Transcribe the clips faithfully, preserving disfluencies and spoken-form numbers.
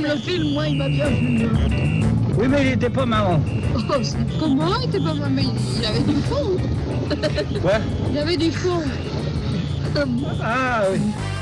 le film, moi, il m'a bien plu. Oui, mais il était pas marrant. Oh, comment il était pas marrant? Mais il avait du fond. Quoi? Il avait du fond. Ah oui.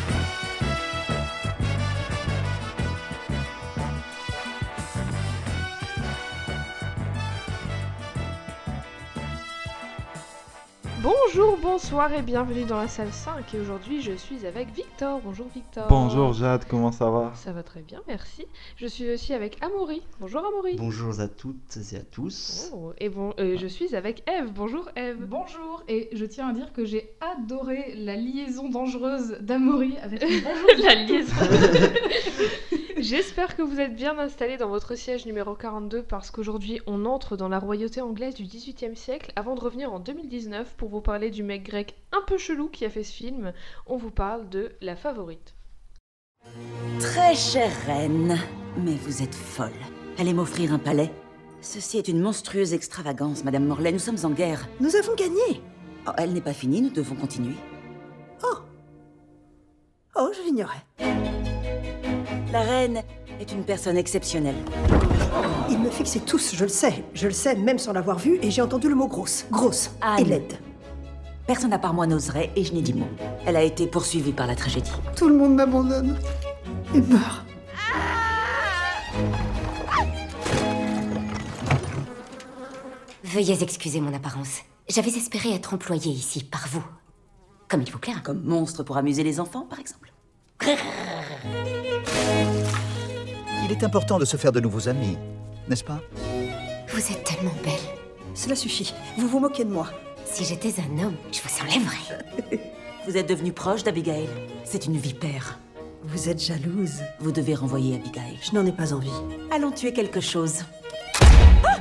Bonjour, bonsoir et bienvenue dans la salle cinq. Et aujourd'hui, je suis avec Victor. Bonjour Victor. Bonjour Jade, comment ça va? Ça va très bien, merci. Je suis aussi avec Amaury. Bonjour Amaury. Bonjour à toutes et à tous. Oh, et bon, euh, je suis avec Eve. Bonjour Eve. Bonjour, et je tiens à dire que j'ai adoré la liaison dangereuse d'Amaury avec le bonjour. La liaison. J'espère que vous êtes bien installés dans votre siège numéro quarante-deux parce qu'aujourd'hui on entre dans la royauté anglaise du dix-huitième siècle avant de revenir en deux mille dix-neuf pour vous parler du mec grec un peu chelou qui a fait ce film. On vous parle de La Favorite. Très chère reine, mais vous êtes folle. Allez m'offrir un palais. Ceci est une monstrueuse extravagance, Madame Morlaix. Nous sommes en guerre. Nous avons gagné. Oh, elle n'est pas finie, nous devons continuer. Oh. Oh, je l'ignorais. La reine est une personne exceptionnelle. Ils me fixaient tous, je le sais. Je le sais, même sans l'avoir vu, et j'ai entendu le mot grosse. Grosse. Anne. Et laide. Personne à part moi n'oserait, et je n'ai dit mot. Elle a été poursuivie par la tragédie. Tout le monde m'abandonne. Et meurt. Veuillez excuser mon apparence. J'avais espéré être employée ici par vous. Comme il vous plaira. Comme monstre pour amuser les enfants, par exemple. Il est important de se faire de nouveaux amis, n'est-ce pas? Vous êtes tellement belle. Cela suffit. Vous vous moquez de moi. Si j'étais un homme, je vous enlèverais. Vous êtes devenu proche d'Abigail. C'est une vipère. Vous êtes jalouse. Vous devez renvoyer Abigail. Je n'en ai pas envie. Allons tuer quelque chose. Ah!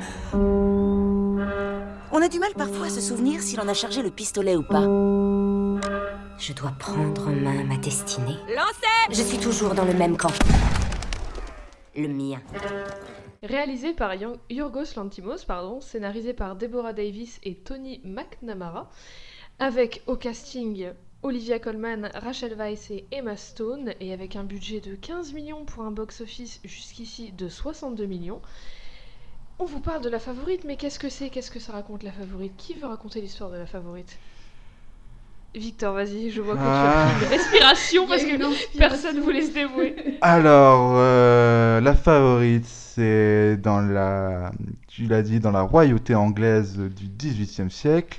On a du mal parfois à se souvenir si l'on a chargé le pistolet ou pas. Je dois prendre en main ma destinée. Lancez! Je suis toujours dans le même camp. Le mien. Réalisé par Yorgos Lanthimos, pardon, scénarisé par Deborah Davis et Tony McNamara, avec au casting Olivia Colman, Rachel Weisz et Emma Stone, et avec un budget de quinze millions pour un box-office jusqu'ici de soixante-deux millions. On vous parle de La Favorite, mais qu'est-ce que c'est? Qu'est-ce que ça raconte La Favorite? Qui veut raconter l'histoire de La Favorite? Victor, vas-y, je vois que Ah. tu as pris une respiration parce que personne ne voulait se dévouer. Alors, euh, La Favorite, c'est dans la, tu l'as dit, dans la royauté anglaise du dix-huitième siècle,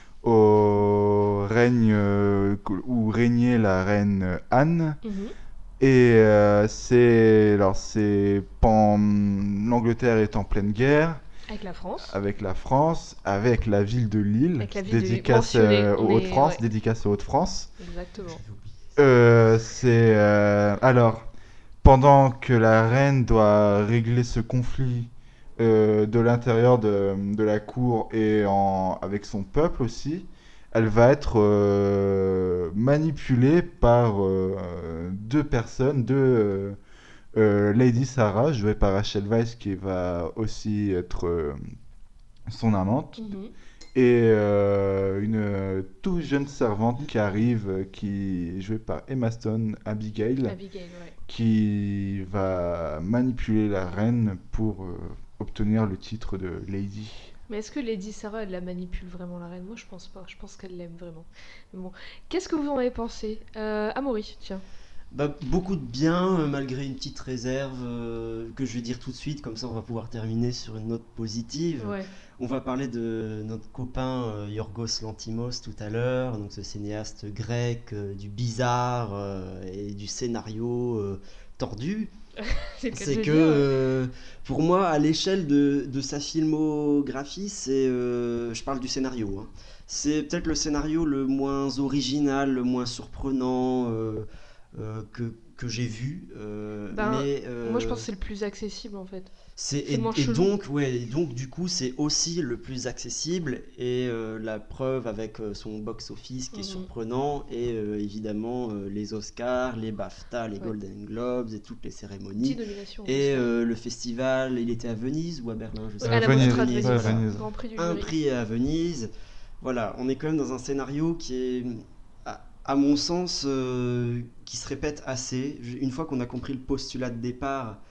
au règne, euh, où régnait la reine Anne. Mhm. Et euh, c'est, alors c'est, pen- l'Angleterre est en pleine guerre. Avec la France. Avec la France, avec la ville de Lille, Avec la ville de Lille, dédicace mentionnée, euh, on aux est- Hauts-de-France, ouais. dédicace aux Hauts-de-France. Exactement. Euh, c'est euh, alors pendant que la reine doit régler ce conflit euh, de l'intérieur de, de la cour et en, avec son peuple aussi, elle va être euh, manipulée par euh, deux personnes, deux euh, euh, Lady Sarah, jouée par Rachel Weisz, qui va aussi être euh, son amante. Mhm. Et euh, une euh, toute jeune servante qui arrive, euh, qui est jouée par Emma Stone, Abigail, Abigail, ouais. qui va manipuler la reine pour euh, obtenir le titre de Lady. Mais est-ce que Lady Sarah, elle la manipule vraiment, la reine? Moi, je pense pas. Je pense qu'elle l'aime vraiment. Mais bon, qu'est-ce que vous en avez pensé? euh, Amaury, tiens. Bah, beaucoup de bien, euh, malgré une petite réserve euh, que je vais dire tout de suite, comme ça on va pouvoir terminer sur une note positive. Ouais. On va parler de notre copain euh, Yorgos Lanthimos tout à l'heure, donc ce cinéaste grec, euh, du bizarre euh, et du scénario euh, tordu. C'est, C'est que, dire, euh, pour moi, à l'échelle de, de sa filmographie, c'est, euh, je parle du scénario, hein. C'est peut-être le scénario le moins original, le moins surprenant euh, euh, que, que j'ai vu. euh, Ben, mais, euh, Moi, je pense que c'est le plus accessible, en fait. c'est, c'est et, moins et chelou. donc, ouais, et donc, du coup, c'est aussi le plus accessible. Et euh, la preuve avec euh, son box-office qui est Mhm. surprenant. Et euh, évidemment, euh, les Oscars, les BAFTA, les Ouais. Golden Globes et toutes les dix cérémonies. nominations. Et aussi. euh, le festival, il était à Venise ou à Berlin, je sais Ouais, pas. à la Venise, Mostra de Venise, ouais, voilà. Venise. Grand prix du Un jury. prix à Venise. Voilà, on est quand même dans un scénario qui est, à, à mon sens, euh, qui se répète assez. Je- Une fois qu'on a compris le postulat de départ,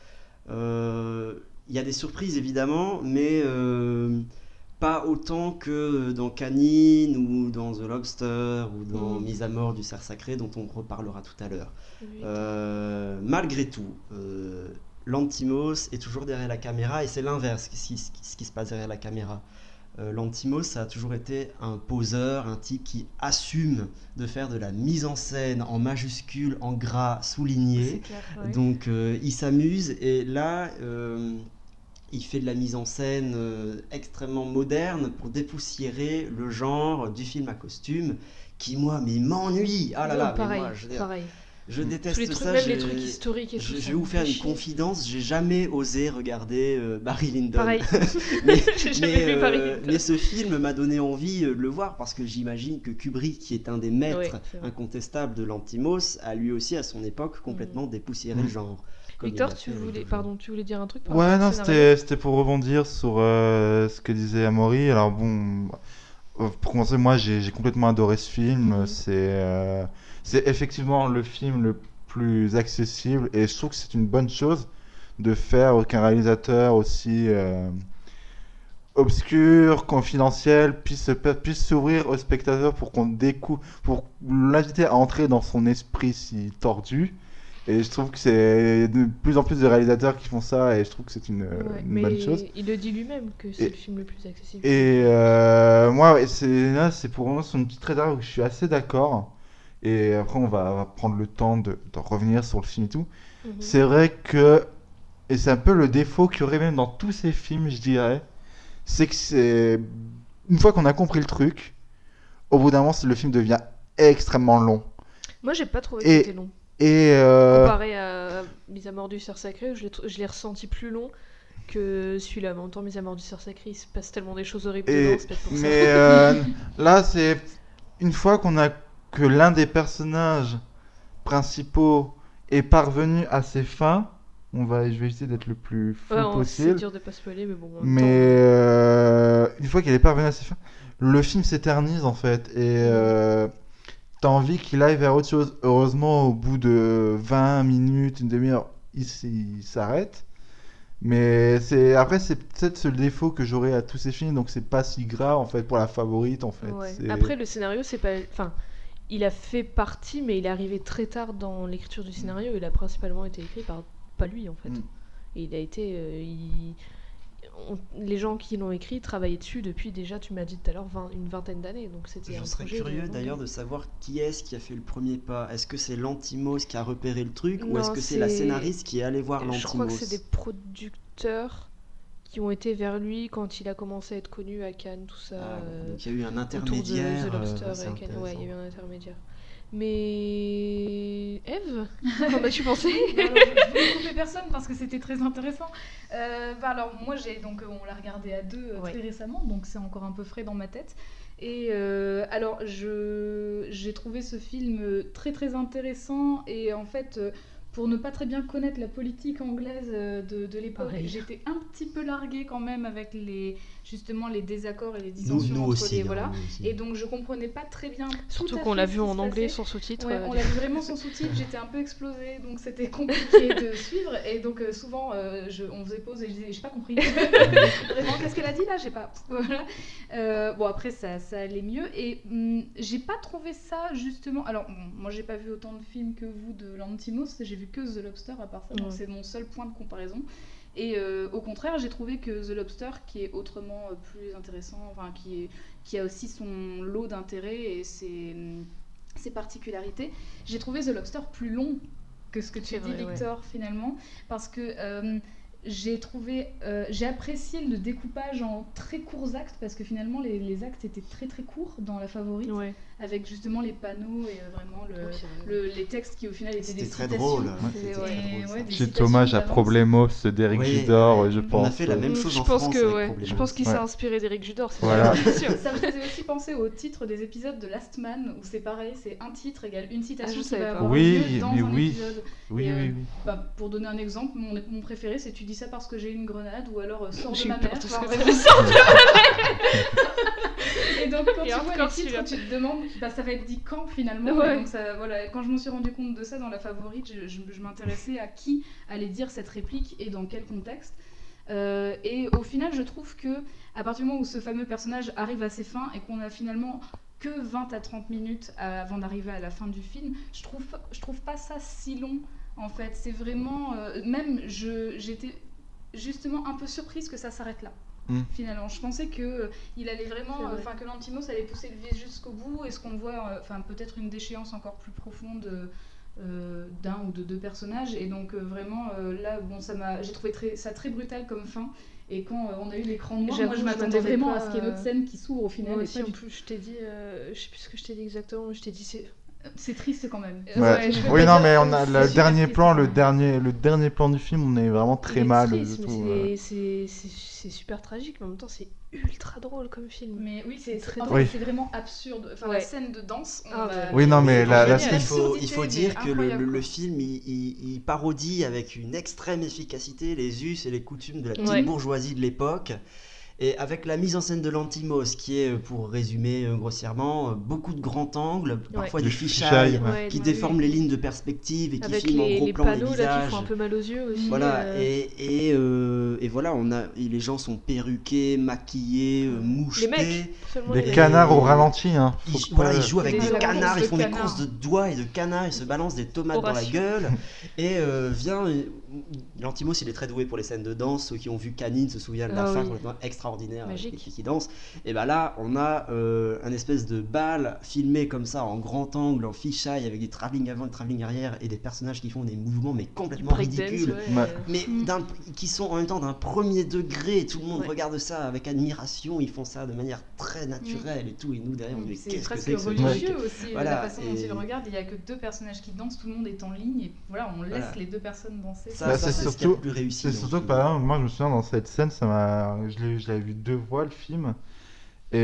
Euh, Il y a des surprises évidemment, mais euh, pas autant que dans Canine ou dans The Lobster ou dans Mm. Mise à mort du cerf sacré dont on reparlera tout à l'heure. Oui. Euh, malgré tout, euh, Lanthimos est toujours derrière la caméra et c'est l'inverse ce qui, ce qui se passe derrière la caméra. Euh, Lanthimos, ça a toujours été un poseur, un type qui assume de faire de la mise en scène en majuscule, en gras, souligné. C'est clair, ouais. Donc euh, il s'amuse et là euh, il fait de la mise en scène euh, extrêmement moderne pour dépoussiérer le genre du film à costume qui moi mais m'ennuie. Ah là là, mais pareil, moi, je veux dire, pareil. je déteste Tous les trucs, ça. même j'ai- les trucs historiques et je, tout. je ça vais vous me faire fait une chier. confidence, j'ai jamais osé regarder euh, Barry Lyndon. Pareil. mais, J'ai jamais mais, vu Barry euh, Lyndon. mais ce film m'a donné envie euh, de le voir parce que j'imagine que Kubrick, qui est un des maîtres Ouais, c'est vrai. incontestables de Lanthimos, a lui aussi à son époque complètement dépoussiéré Mm. le genre. Comme il Victor, l'a tu fait avec voulais, Jojo. pardon, tu voulais dire un truc par Ouais, rapport au non, scénario c'était c'était pour rebondir sur euh, ce que disait Amaury. Alors bon, euh, pour commencer, moi j'ai j'ai complètement adoré ce film. Mhm. C'est euh, c'est effectivement le film le plus accessible et je trouve que c'est une bonne chose de faire qu'un réalisateur aussi euh, obscur, confidentiel, puisse se- puisse s'ouvrir au spectateur pour qu'on découvre, pour l'inviter à entrer dans son esprit si tordu. Et je trouve que c'est de plus en plus de réalisateurs qui font ça et je trouve que c'est une, euh, Ouais, une mais bonne chose. il le dit lui-même que c'est Et- le film le plus accessible. Et euh, moi, ouais, c'est là, c'est pour moi sur une petite réserve où je suis assez d'accord. Et après, on va, on va prendre le temps de, de revenir sur le film et tout. Mhm. C'est vrai que, et c'est un peu le défaut qu'il y aurait même dans tous ces films, je dirais, c'est que c'est une fois qu'on a compris le truc, au bout d'un moment, c'est- le film devient extrêmement long. Moi, j'ai pas trouvé Et- que c'était long. Et euh, Comparé à Mise à mort du cerf sacré, je l'ai tr- je l'ai ressenti plus long que celui-là. Mais en même temps, Mise à mort du cerf sacré, il se passe tellement des choses horribles Et- dedans, c'est peut-être pour ça. mais euh, là, c'est une fois qu'on a que l'un des personnages principaux est parvenu à ses fins, on va, je vais essayer d'être le plus fou Ouais, on- c'est possible. dur de pas spoiler, mais bon. en même Mais temps, euh, une fois qu'il est parvenu à ses fins, le film s'éternise en fait. Et euh, t'as envie qu'il aille vers autre chose. Heureusement, au bout de vingt minutes, une demi-heure, il, s- il s'arrête. Mais c'est après, c'est peut-être ce défaut que j'aurais à tous ces films, donc c'est pas si grave en fait pour la favorite en fait. ouais. C'est- Après, le scénario, c'est pas. Enfin, il a fait partie, mais il est arrivé très tard dans l'écriture du scénario. Il a principalement été écrit par pas lui en fait. Mm. Et il a été. euh, il- on- Les gens qui l'ont écrit travaillaient dessus depuis déjà, tu m'as dit tout à l'heure, vingt une vingtaine d'années. Donc c'était un Je serais projet de curieux longue d'ailleurs durée. de savoir qui est-ce qui a fait le premier pas. Est-ce que c'est Lanthimos qui a repéré le truc ou Non, est-ce que c'est la c'est- scénariste qui est allée voir Lanthimos? Je crois que c'est des producteurs qui ont été vers lui quand il a commencé à être connu à Cannes, tout ça. Ah, euh, donc il y a eu un autour de intermédiaire. The Lobster euh, c'est et Cannes. Ouais, il y a eu intéressant. un intermédiaire. Mais Eve, qu'en as-tu pensé? Bah alors, je voulais couper personne parce que c'était très intéressant. Euh, bah alors moi j'ai donc on l'a regardé à deux euh, Ouais. très récemment, donc c'est encore un peu frais dans ma tête. Et euh, alors je j'ai trouvé ce film euh, très très intéressant et en fait euh, pour ne pas très bien connaître la politique anglaise euh, de, de l'époque, Pareil. j'étais un petit peu larguée quand même avec les justement les désaccords et les Nous, dissensions nous entre aussi. les hein, voilà. nous aussi. Et donc je comprenais pas très bien. tout Surtout à qu'on fait l'a ce vu qui en se anglais passait. sans sous-titres. Ouais, euh, on l'a vu vraiment sans sous-titres, j'étais un peu explosée, donc c'était compliqué de suivre. Et donc euh, souvent, euh, je, on faisait pause et je disais, j'ai pas compris. Vraiment, qu'est-ce qu'elle a dit là? J'ai pas. Voilà. Euh, bon, après, ça, ça allait mieux. Et hum, j'ai pas trouvé ça justement. Alors, bon, moi, j'ai pas vu autant de films que vous de Lanthimos, j'ai vu que The Lobster à part ça, donc Ouais. c'est mon seul point de comparaison. Et euh, au contraire, j'ai trouvé que The Lobster, qui est autrement euh, plus intéressant, enfin, qui, est, qui a aussi son lot d'intérêt et ses, ses particularités, j'ai trouvé The Lobster plus long que ce que tu C'est dis, vrai, ouais. Victor, finalement, parce que euh, j'ai trouvé, euh, j'ai apprécié le découpage en très courts actes, parce que finalement, les, les actes étaient très très courts dans La Favorite, Ouais. avec justement les panneaux et euh, vraiment le, Ouais, c'est vrai. le- les textes qui au final étaient des C'était très citations. drôle. C'était- C'était ouais. très Et, drôle, ouais, ça. des J'ai citations hommage à d'avance. Problemos d'Éric Oui, Judor, je on pense. a fait la même Mm, chose je en pense France que avec ouais. Problemos. Je pense qu'il Ouais. s'est inspiré d'Éric Judor, c'est Voilà. sûr, c'est sûr. Ça me faisait aussi penser au titre des épisodes de Last Man, où c'est pareil, c'est un titre égale une citation Ah, je qui savais va pas. avoir Oui, lieu dans mais un oui. épisode. Oui, Et, euh, oui, oui. Bah, pour donner un exemple, mon, mon préféré c'est tu dis ça parce que j'ai une grenade ou alors euh, sors de J'ai ma eu peur mère. de Enfin, ce que vraiment, t'as dit. Et donc quand Et tu vois encore les titres, celui-là. tu te demandes, bah ça va être dit quand finalement. Ouais. Et donc ça, voilà, quand je m'en suis rendu compte de ça dans la favorite, je, je- je m'intéressais à qui allait dire cette réplique et dans quel contexte. Euh, et au final, je trouve que à partir du moment où ce fameux personnage arrive à ses fins et qu'on a finalement que vingt à trente minutes à- avant d'arriver à la fin du film, je trouve, je trouve pas ça si long en fait. C'est vraiment, euh, même je, j'étais justement un peu surprise que ça s'arrête là. Mm. Finalement, je pensais que euh, il allait vraiment, C'est vrai. enfin que Lantimos allait pousser le vis jusqu'au bout. Est-ce qu'on voit, euh, enfin peut-être une déchéance encore plus profonde euh, euh, d'un ou de deux personnages. Et donc euh, vraiment euh, là, bon, ça m'a, j'ai trouvé très, ça très brutal comme fin. Et quand euh, on a eu l'écran noir, J'avoue, moi je je m'attendais m'attendais vraiment pas à ce qu'il y ait une autre à- scène qui s'ouvre au final. Moi et aussi, pas en du plus, je t'ai dit, euh, je sais plus ce que je t'ai dit exactement, mais je t'ai dit c'est. tout. C'est triste quand même. Euh, Ouais. ouais, je peux Oui, pas non, dire mais que on a c'est le super dernier triste, plan, le mais- dernier, le dernier plan du film, on est vraiment très Il est mal. triste, je mais trouve, c'est- euh. c'est c'est- c'est super tragique, mais en même temps c'est ultra drôle comme film. Mais oui, c'est très en drôle. fait, Oui. c'est vraiment absurde. Enfin, Ouais. la scène de danse. on Ah, va- ouais. Oui, non, mais on la- va la dire scène- Il faut, il faut l'absurdité, dire mais que le, incroyable, le- le quoi. film, il, il- il parodie avec une extrême efficacité les us et les coutumes de la petite Ouais. bourgeoisie de l'époque. Et avec la mise en scène de Lantimos, qui est, pour résumer euh, grossièrement, euh, beaucoup de grands angles, parfois Des des fisheyes, fichailles ouais. qui Ouais, déforment oui. les lignes de perspective et qui Avec filment en les, gros les plan les panneaux là qui visages. font un peu mal aux yeux aussi. Voilà, euh, et, et, euh, et voilà, on a, et les gens sont perruqués, maquillés, euh, mouchetés. Les mecs, seulement Des les mecs. canards au ralenti, hein. Ils, Faut jou- pas- voilà, ils jouent avec Des des courses canards, de ils font des canards. courses de doigts et de canards, ils se balancent des tomates Au dans la ratio. gueule. Et euh, vient. euh, Lantimos, il est très doué pour les scènes de danse. Ceux qui ont vu Canine se souviennent de la Ah fin oui. complètement extraordinaire avec Magique. les filles qui dansent. Et bah là, on a euh, un espèce de bal filmé comme ça en grand angle, en fisheye, avec des travelling avant et des travelling arrière et des personnages qui font des mouvements mais complètement Breakdance, ridicules. ouais. Ouais. Mais Mm. d'un- qui sont en même temps d'un premier degré, tout le monde Ouais. regarde ça avec admiration, ils font ça de manière très naturelle et tout, et nous derrière on dit mais C'est qu'est-ce que presque c'est que ce religieux truc aussi, Voilà, la façon dont et- ils regardent. Il n'y a que deux personnages qui dansent, tout le monde est en ligne et voilà, on laisse Voilà. les deux personnes danser. Ça, Bah, ça, c'est c'est ce qu'il y a surtout- de plus réussi. C'est dans surtout le que film. par exemple, moi je me souviens dans cette scène, ça m'a, je l'ai, je l'avais vu deux fois le film. Et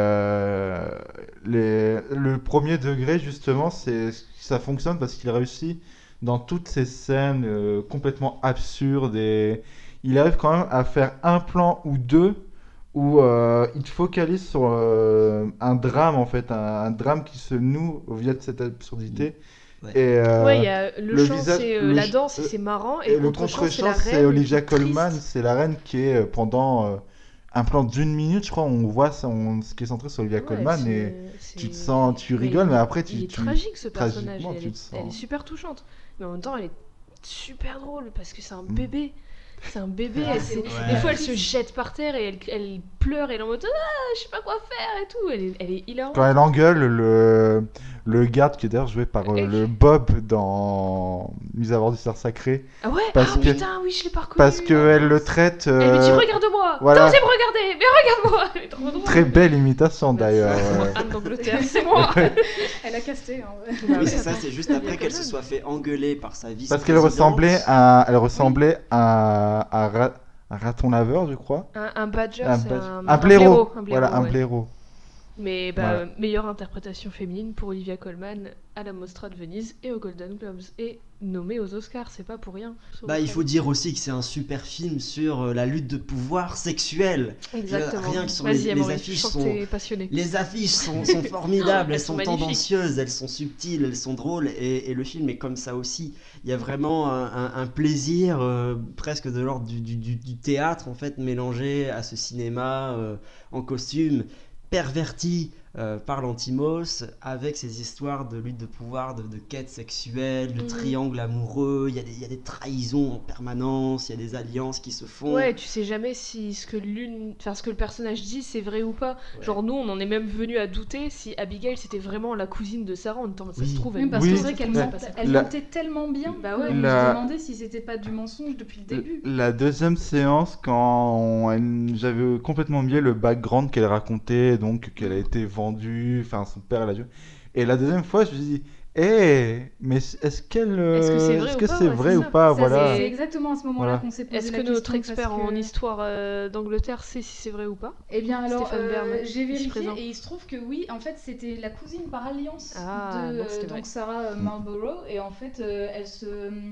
euh, les, le premier degré justement, c'est ça fonctionne parce qu'il réussit dans toutes ces scènes euh, complètement absurdes et il arrive quand même à faire un plan ou deux où euh, il focalise sur euh, un drame en fait, un, un drame qui se noue via de cette absurdité. Ouais. Et, euh, Ouais, il y a le, le chant, visage- c'est euh, le la ch- danse, et euh, c'est marrant. Et, Et le le contre-champ, c'est la contre-champ, c'est reine. Olivia triste. Colman, c'est la reine qui est euh, pendant euh, un plan d'une minute, je crois, on voit ça, on- ce qui est centré sur Olivia Ouais, Colman c'est- et c'est- tu te sens, tu mais rigoles, il- mais après tu, Il est tu- tragique ce personnage. tragiquement, Elle, tu est, te elle est sens. super touchante. Mais en même temps, elle est super drôle parce que c'est un Mm. bébé. C'est un bébé. Ah, elle c'est s'est- vrai. Des Ouais. fois, elle se jette par terre et elle, elle pleure et elle est en mode ah, je sais pas quoi faire et tout. Elle est, elle est hilarante. Quand elle engueule le, le garde qui est d'ailleurs joué par euh, Et- le Bob dans Mise à bord du cerf sacré, Ah ouais, parce ah que- putain, oui, je l'ai pas reconnu. parce qu'elle le traite. Elle lui dit euh, regarde-moi. voilà. T'as osé me regarder, mais regarde-moi. Elle est trop drôle. Très belle imitation Bah, d'ailleurs. c'est moi, ouais. Anne d'Angleterre, c'est moi. Elle a casté. Hein, ouais. Bah Oui, oui, c'est ça, attends. c'est juste Il y a après qu'elle se Colman. soit fait engueuler par sa vie. Parce qu'elle ressemblait à, elle ressemblait à, à, Ra- un raton laveur, je crois. Un, un badger, Un, c'est badge- un, un blaireau. un blaireau, Voilà, un ouais. blaireau. Mais bah, Voilà. euh, meilleure interprétation féminine pour Olivia Colman à la Mostra de Venise et aux Golden Globes. Et nommée aux Oscars, c'est pas pour rien. Bah, il faut dire aussi que c'est un super film sur euh, la lutte de pouvoir sexuel. Exactement. Rien que sur Vas-y, les, les Amaury, affiches je sens sont- que t'es passionné. Les affiches sont, sont formidables, Elles elles sont sont magnifiques. tendancieuses, elles sont subtiles, elles sont drôles, et, et le film est comme ça aussi. Il y a vraiment un, un- un plaisir euh, presque de l'ordre du, du- du- du théâtre en fait mélangé à ce cinéma euh, en costume perverti euh, par Lantimos avec ces histoires de lutte de pouvoir, de, de quête sexuelle, de Mhm. triangle amoureux. Il y, a des, il y a des trahisons en permanence, il y a des alliances qui se font. Ouais, tu sais jamais si ce que l'une, enfin ce que le personnage dit c'est vrai ou pas. Ouais. Genre nous, on en est même venu à douter si Abigail c'était vraiment la cousine de Sarah. En temps, ça Oui. se trouve. Oui, elle parce Oui. que c'est vrai qu'elle La- mentait, elle la- mentait tellement bien. Bah ouais. On La- se demandait si c'était pas du mensonge depuis le début. La deuxième séance, quand on- elle- j'avais complètement oublié le background qu'elle racontait, donc qu'elle a été vendue, enfin son père elle a dû. Et la deuxième fois, je me suis dit, hé, mais est-ce qu'elle, euh, Est-ce que c'est vrai est-ce ou que pas, c'est ouais, vrai c'est ou ça. pas, Ça, voilà. C'est exactement à ce moment-là Voilà. qu'on s'est posé Est-ce la que question. notre expert parce que- en histoire euh, d'Angleterre sait si c'est vrai ou pas? Eh bien alors, Stéphane euh, Bern, j'ai ici vérifié présent. et il se trouve que oui, en fait c'était la cousine par alliance Ah, de donc c'était euh, vrai. donc Sarah euh, Marlborough et en fait euh, elle se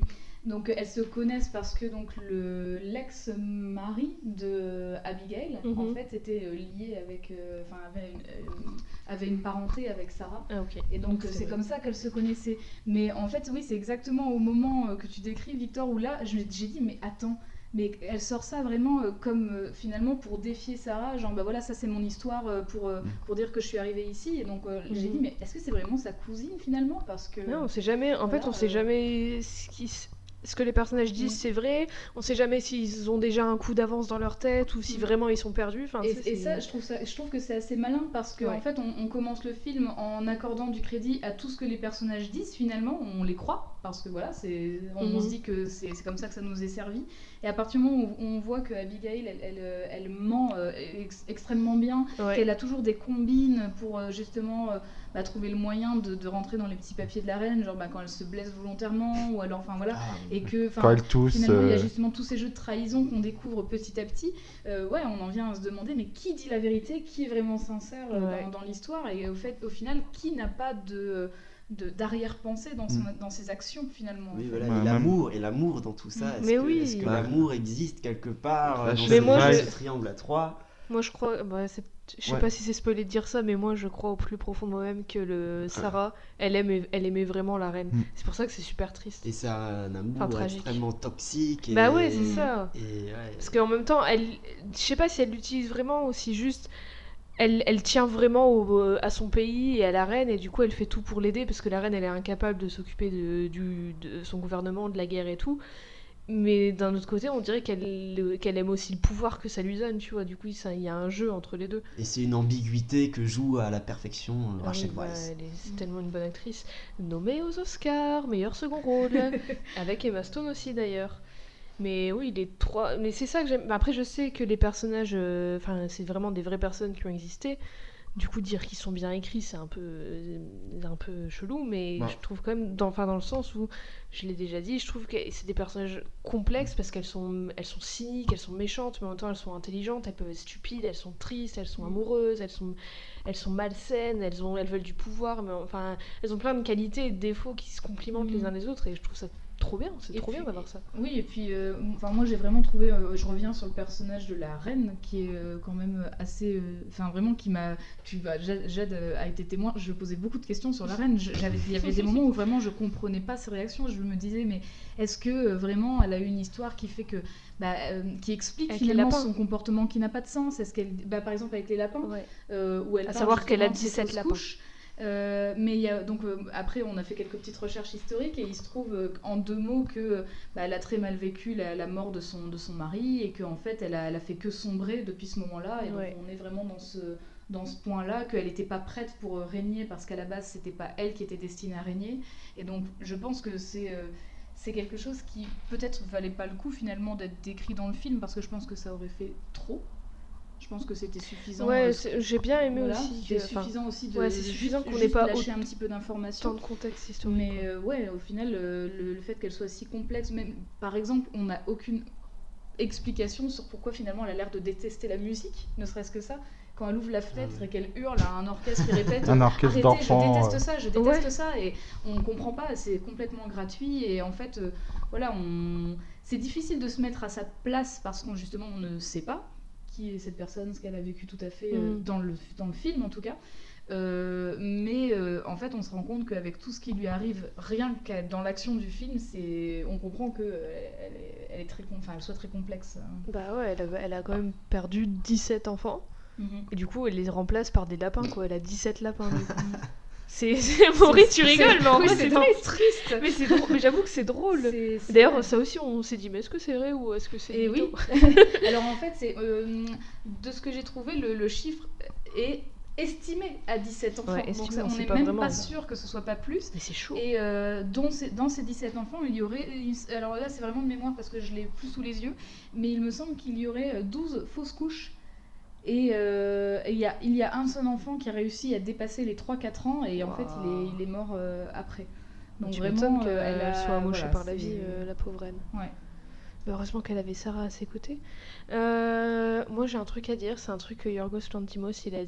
Donc elles se connaissent parce que donc le l'ex-mari de Abigail Mhm. en fait était euh, lié avec, euh, enfin avait, une, euh, avait une parenté avec Sarah. Ah, ok. Et donc Donc, euh, c'est c'est vrai. comme ça qu'elles se connaissaient. Mais en fait oui c'est exactement au moment euh, que tu décris Victor où là je- j'ai dit mais attends. Mais elle sort ça vraiment euh, comme euh, finalement pour défier Sarah, genre bah voilà ça c'est mon histoire euh, pour, euh, pour dire que je suis arrivée ici. Et donc euh, j'ai Mhm. dit mais est-ce que c'est vraiment sa cousine finalement parce que Non, on sait jamais. En fait, voilà, on sait euh, jamais ce qui s- ce que les personnages disent, Mm. c'est vrai. On sait jamais s'ils ont déjà un coup d'avance dans leur tête ou si Mm. vraiment ils sont perdus. Enfin, Et, tu sais, et c'est- ça, je trouve ça, je trouve que c'est assez malin parce qu'en Ouais. en fait, on, on commence le film en accordant du crédit à tout ce que les personnages disent. Finalement, on les croit parce que voilà, c'est, on, on Mhm. se dit que c'est, c'est comme ça que ça nous est servi. Et à partir du moment où on voit que Abigail, elle, elle, euh, elle ment euh, ex- extrêmement bien, Ouais. qu'elle a toujours des combines pour euh, justement euh, bah, trouver le moyen de, de rentrer dans les petits papiers de la reine, genre bah, quand elle se blesse volontairement ou alors, enfin voilà, Ah, et que, enfin, Quand elle tousse, finalement, il y a euh, justement tous ces jeux de trahison qu'on découvre petit à petit. Euh, ouais, on en vient à se demander, mais qui dit la vérité, qui est vraiment sincère euh, Ouais. dans, dans l'histoire, et au fait, au final, qui n'a pas de, de d'arrière-pensée dans, son, Mm. dans ses actions finalement. en Oui, fait. voilà, Ouais, et même- l'amour, et l'amour dans tout ça. Est-ce Mais que, oui. est-ce que Bah, l'amour existe quelque part euh, Bah, dans je Mais ce, moi, dans je- ce triangle à trois? Moi, je crois. Bah, c'est- je sais Ouais. pas si c'est spoilé de dire ça, mais moi, je crois au plus profond de moi-même que le Sarah, elle aime, elle aimait vraiment la reine. Mm. C'est pour ça que c'est super triste. Et c'est un amour Enfin, tragique. extrêmement toxique. Et, Bah ouais, c'est ça. Et, ouais. Parce qu'en même temps, elle, je sais pas si elle l'utilise vraiment ou si juste elle, elle tient vraiment au- à son pays et à la reine et du coup elle fait tout pour l'aider parce que la reine elle est incapable de s'occuper de, du- de son gouvernement, de la guerre et tout. Mais d'un autre côté, on dirait qu'elle qu'elle aime aussi le pouvoir que ça lui donne, tu vois. Du coup, ça- il y a un jeu entre les deux. Et c'est une ambiguïté que joue à la perfection euh, Ah Rachel oui, bah, Weisz. elle est c'est tellement une bonne actrice. Nommée aux Oscars, meilleur second rôle. Avec Emma Stone aussi d'ailleurs. Mais oui, les trois. Mais c'est ça que j'aime. Bah, après, je sais que les personnages. euh, Enfin, c'est vraiment des vraies personnes qui ont existé. Du coup, dire qu'ils sont bien écrits, c'est un peu, euh, un peu chelou, mais Bah. je trouve quand même, dans, enfin, dans le sens où, je l'ai déjà dit, je trouve que c'est des personnages complexes parce qu'elles sont, elles sont cyniques, elles sont méchantes, mais en même temps elles sont intelligentes, elles peuvent être stupides, elles sont tristes, elles sont amoureuses, elles sont, elles sont malsaines, elles, ont, elles veulent du pouvoir, mais enfin, elles ont plein de qualités et de défauts qui se complimentent les uns les autres, et je trouve ça trop bien, c'est Et trop puis- bien d'avoir ça. Oui, et puis euh, enfin, moi j'ai vraiment trouvé, euh, je reviens sur le personnage de la reine qui est euh, quand même assez, euh, enfin vraiment qui m'a, tu bah, Jade Jade, euh, a été témoin, je posais beaucoup de questions sur la reine, Je- j'avais, il y avait des moments où vraiment je comprenais pas ses réactions, je me disais mais est-ce que euh, vraiment elle a eu une histoire qui fait que, bah, euh, qui explique Avec les finalement lapins. son comportement qui n'a pas de sens, est-ce qu'elle, bah, par exemple avec les lapins, Ouais. euh, où elle À parle savoir qu'elle a justement de ses dix-sept fausses lapins. couches. Euh, mais il y a, donc euh, après on a fait quelques petites recherches historiques et il se trouve euh, en deux mots que euh, bah, elle a très mal vécu la, la mort de son, de son mari et qu'en fait elle a, elle a fait que sombrer depuis ce moment-là et donc Ouais. on est vraiment dans ce, dans ce point-là qu'elle n'était pas prête pour euh, régner parce qu'à la base c'était pas elle qui était destinée à régner et donc je pense que c'est euh, c'est quelque chose qui peut-être valait pas le coup finalement d'être décrit dans le film parce que je pense que ça aurait fait trop. Je pense que c'était suffisant. Ouais, euh, c'est- j'ai bien aimé voilà, aussi. c'était que- enfin, suffisant aussi de ouais, c'est juste- suffisant qu'on juste n'ait pas lâcher autant un petit peu d'informations. de contexte historique. Mais quoi. euh, ouais, au final, euh, le, le fait qu'elle soit si complexe, même par exemple, on n'a aucune explication sur pourquoi finalement elle a l'air de détester la musique, ne serait-ce que ça. Quand elle ouvre la fenêtre et qu'elle hurle à un orchestre qui répète Un euh, orchestre arrêtez, d'enfants, je déteste euh. ça, je déteste Ouais. ça, et on comprend pas, c'est complètement gratuit et en fait, euh, voilà, on... c'est difficile de se mettre à sa place parce qu'on justement on ne sait pas qui est cette personne, ce qu'elle a vécu tout à fait euh, Mm. dans le dans le film en tout cas. Euh, mais euh, en fait, on se rend compte qu'avec tout ce qui lui arrive, rien que dans l'action du film, c'est, on comprend que euh, elle est, elle est très, com- enfin, elle soit très complexe. hein. Bah ouais, elle a, elle a quand même perdu dix-sept enfants. Mhm. Et du coup, elle les remplace par des lapins, quoi. Elle a dix-sept lapins. du coup. C'est... c'est... Maurice, tu rigoles, mais en oui, vrai, c'est c'est triste. triste. Mais, c'est drôle. Mais j'avoue que c'est drôle. C'est- c'est- D'ailleurs, ça aussi, on s'est dit, mais est-ce que c'est vrai ou est-ce que c'est Et oui. mytho Alors en fait, c'est euh, de ce que j'ai trouvé, le, le chiffre est estimé à dix-sept enfants. Ouais, Donc estimé, ça, on on sait n'est pas même vraiment, pas quoi. sûr que ce soit pas plus. Mais c'est chaud. Et euh, dans, ces, dans ces dix-sept enfants, il y aurait, alors là c'est vraiment de mémoire parce que je l'ai plus sous les yeux, mais il me semble qu'il y aurait euh, douze fausses couches. Et euh, et il y, a, il y a un seul enfant qui a réussi à dépasser les trois quatre ans et en Wow. fait il est, il est mort euh, après. Donc tu vraiment, m'étonnes euh, qu'elle elle a- soit amochée voilà, par la c'est- vie, euh, la pauvre reine. Ouais. Mais heureusement qu'elle avait Sarah à ses côtés. Euh, moi, j'ai un truc à dire. C'est un truc que Yorgos Lanthimos, il a dit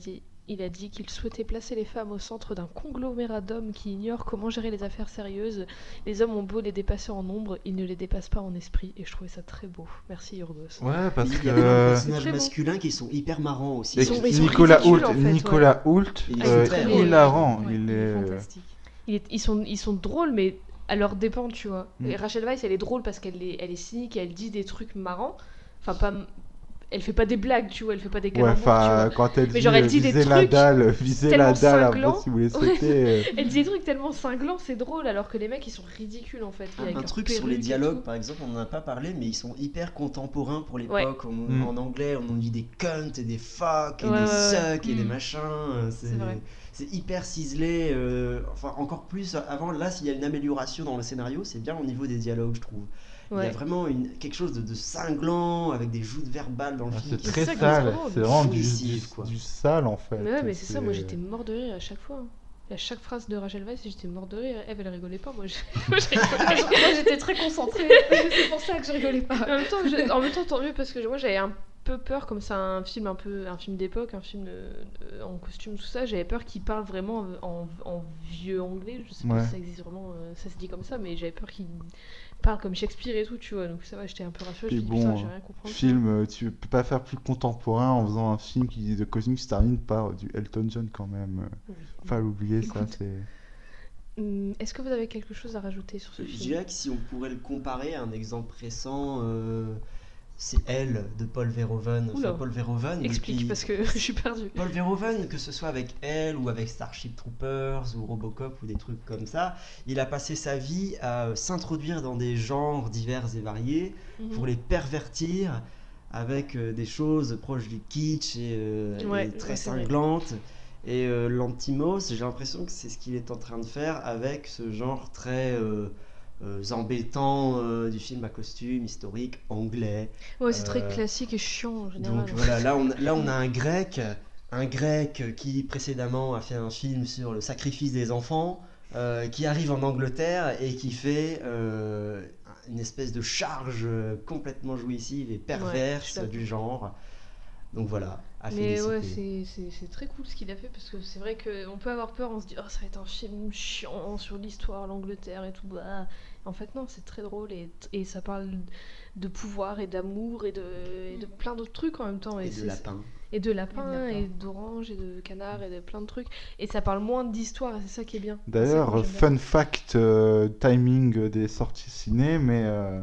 Il a dit qu'il souhaitait placer les femmes au centre d'un conglomérat d'hommes qui ignorent comment gérer les affaires sérieuses. Les hommes ont beau les dépasser en nombre, ils ne les dépassent pas en esprit. Et je trouvais ça très beau. Merci Yorgos. Ouais, parce Il que y a plein de euh, personnages C'est très masculins qui sont hyper marrants aussi. Ils sont- ils sont Nicolas ridicules, Hoult, en fait, Nicolas Hoult, Il est euh, super, ouais. hilarant. Ouais, il il est est. fantastique. Il est- ils, sont, ils sont drôles, mais à leur dépend, tu vois. Mm. Et Rachel Weisz, elle est drôle parce qu'elle est, elle est cynique et elle dit des trucs marrants. Enfin, pas. Elle fait pas des blagues, tu vois, elle fait pas des Ouais, calembours, tu enfin, vois. quand elle Mais dit, genre, elle euh, dit des viser la trucs dalle, viser la tellement dalle, cinglants. après, si vous voulez sauter. euh, Elle dit des trucs tellement cinglants, c'est drôle, alors que les mecs, ils sont ridicules, en fait. avec Un leurs truc sur perruques les et dialogues, tout. par exemple, on n'en a pas parlé, mais ils sont hyper contemporains pour Ouais. l'époque. On- Mm. En anglais, on en dit des cunts et des fuck et Ouais, des ouais, ouais. suck et des Mm. machins. euh, C'est C'est vrai. c'est hyper ciselé. euh, Enfin, encore plus avant. Là, s'il y a une amélioration dans le scénario, c'est bien au niveau des dialogues, je trouve. Il y Ouais. a vraiment une, quelque chose de, de cinglant avec des joutes verbales dans le ah, film. c'est qui très ça qui est sale, drôle. c'est vraiment du, Jouissif, du, quoi. du sale en fait. Mais ouais, mais c'est ça, moi j'étais mort de rire à chaque fois. hein. Et à chaque phrase de Rachel Weisz, j'étais mort de rire. Eve, elle rigolait pas, moi je- moi, je rigolais. Moi j'étais très concentrée, c'est pour ça que je rigolais pas. En même temps, je- en même temps, tant mieux parce que moi j'avais un peu peur, comme c'est un film un peu un film d'époque, un film de- de- en costume, tout ça, j'avais peur qu'il parle vraiment en, en vieux anglais. Je sais pas Ouais. si ça existe vraiment, euh, ça se dit comme ça, mais j'avais peur qu'il parle comme Shakespeare et tout, tu vois. Donc ça va, j'étais un peu rassurée. Je Et me dis, bon, putain, euh, j'ai rien compris. film, euh, tu peux pas faire plus contemporain en faisant un film qui de costume qui se termine par du Elton John quand même. euh, Oui. Faut pas l'oublier, ça Écoute. c'est. Hum, Est-ce que vous avez quelque chose à rajouter sur ce Je film? dirais que si on pourrait le comparer à un exemple récent, euh, c'est Elle de Paul Verhoeven. Enfin, Oula. Paul Verhoeven. Explique depuis- parce que je suis perdue. Paul Verhoeven, que ce soit avec Elle ou avec Starship Troopers ou Robocop ou des trucs comme ça, il a passé sa vie à euh, s'introduire dans des genres divers et variés Mhm. pour les pervertir avec euh, des choses proches du kitsch et, euh, et Ouais, très ouais, c'est vrai. cinglantes. Et euh, Lantimos, j'ai l'impression que c'est ce qu'il est en train de faire avec ce genre très euh, euh, embêtant euh, du film à costume historique anglais. Ouais, c'est très Euh, classique et chiant en général. Donc voilà, là on, là on a un grec, un grec qui précédemment a fait un film sur le sacrifice des enfants, euh, qui arrive en Angleterre et qui fait euh, une espèce de charge complètement jouissive et Ouais, je perverse suis d'accord. du genre. Donc voilà, à Mais féliciter. ouais, c'est- c'est c'est très cool ce qu'il a fait parce que c'est vrai qu'on peut avoir peur, on se dit oh ça va être un film chiant sur l'histoire, l'Angleterre et tout. Bah, en fait non, c'est très drôle et, et ça parle de pouvoir et d'amour et de, et de plein d'autres trucs en même temps. Et c'est- de lapin. Et de lapins lapins. et d'oranges et de canards et de plein de trucs. Et ça parle moins d'histoire et c'est ça qui est bien. C'est ça D'ailleurs, que j'aime bien. fun fact, euh, timing des sorties ciné, mais euh,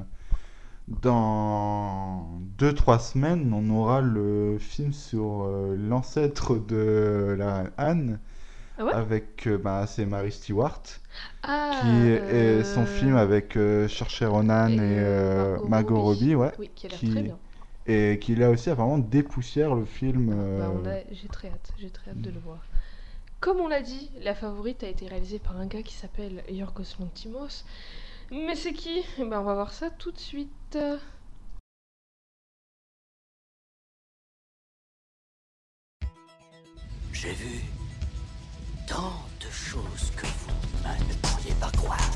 dans deux trois semaines, on aura le film sur euh, l'ancêtre de la Anne, Ah ouais avec, euh, bah, c'est Mary Stewart, Ah, qui est euh, son film avec euh, Saoirse Ronan et, et, euh, Margot Margot Robbie, ouais, Oui, qui a l'air qui- très bien. et qui là aussi apparemment dépoussière le film. Bah, euh, on a- J'ai très hâte, j'ai très hâte de le voir. Comme on l'a dit, La Favorite a été réalisée par un gars qui s'appelle Yorgos Lanthimos. Mais c'est qui? Eh ben, on va voir ça tout de suite. J'ai vu tant de choses que vous ne pourriez pas croire.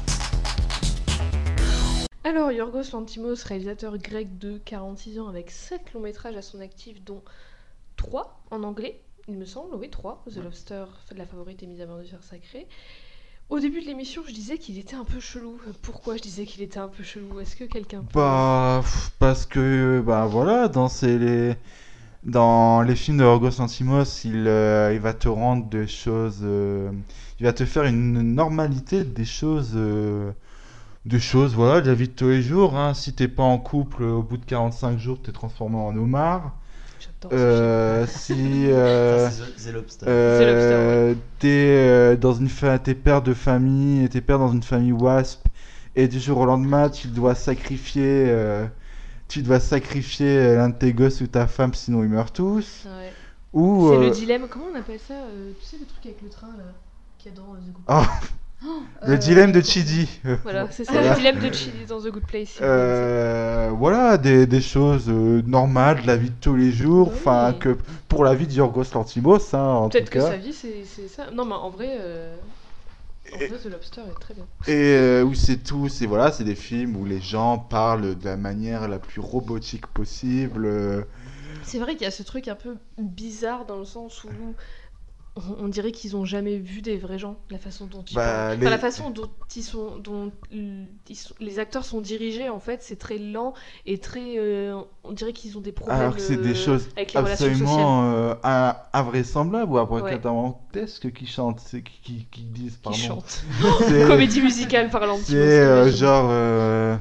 Alors, Yorgos Lanthimos, réalisateur grec de quarante-six ans avec sept longs métrages à son actif, dont trois en anglais, il me semble, oui, trois. The Lobster, La Favorite et Mise à mort du cerf sacré. Au début de l'émission, je disais qu'il était un peu chelou. Pourquoi je disais qu'il était un peu chelou? Est-ce que quelqu'un peut... Bah, pff, parce que, bah voilà, dans ces, les, dans les films de Yorgos Lanthimos, il, euh, il va te rendre des choses, euh, il va te faire une normalité des choses, euh, des choses, voilà, de la vie de tous les jours, hein. Si t'es pas en couple, au bout de quarante-cinq jours, t'es transformé en homard. J'adore ce Euh, si euh, Ça, c'est The- The Lobster. euh, t'es euh, dans une fa- t'es père de famille, t'es père dans une famille wasp, et du jour au lendemain, tu dois sacrifier, euh, tu dois sacrifier euh, l'un de tes gosses ou ta femme, sinon ils meurent tous. Ouais. Ou C'est euh, le dilemme, comment on appelle ça euh, Tu sais, le truc avec le train là, qu'il y a dans euh, The Good ah, Place. le Euh, dilemme de Chidi. Voilà, c'est ça, Voilà. le dilemme de Chidi dans The Good Place. si vous connaissez. Euh, voilà, des, des choses euh, normales de la vie de tous les jours, Oui. enfin que pour la vie de Yorgos Lanthimos, hein, en tout Peut-être que cas. sa vie c'est c'est ça. Non, mais en vrai, euh, en vrai, The Lobster est très bien. Et euh, où c'est tout, c'est voilà, c'est des films où les gens parlent de la manière la plus robotique possible. euh, C'est vrai qu'il y a ce truc un peu bizarre dans le sens où on, on dirait qu'ils ont jamais vu des vrais gens, la façon dont ils Bah, parlent. les- Enfin, la façon dont ils sont, dont ils sont- les acteurs sont dirigés, en fait, c'est très lent et très, euh, on dirait qu'ils ont des problèmes Alors que c'est des euh, choses avec les relations sociales. absolument euh, in- invraisemblables ou Ouais. abracadabrantesques qui chantent, c'est qui, qui, qui disent, pardon. chantent. C'est- Comédie musicale parlante. C'est euh, genre euh,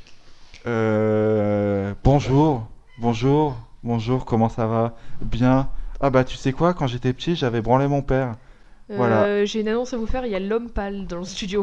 euh, bonjour, bonjour, bonjour, comment ça va? Bien. Ah bah tu sais quoi, quand j'étais petit, j'avais branlé mon père. Euh, Voilà. J'ai une annonce à vous faire, il y a l'homme pâle dans le studio.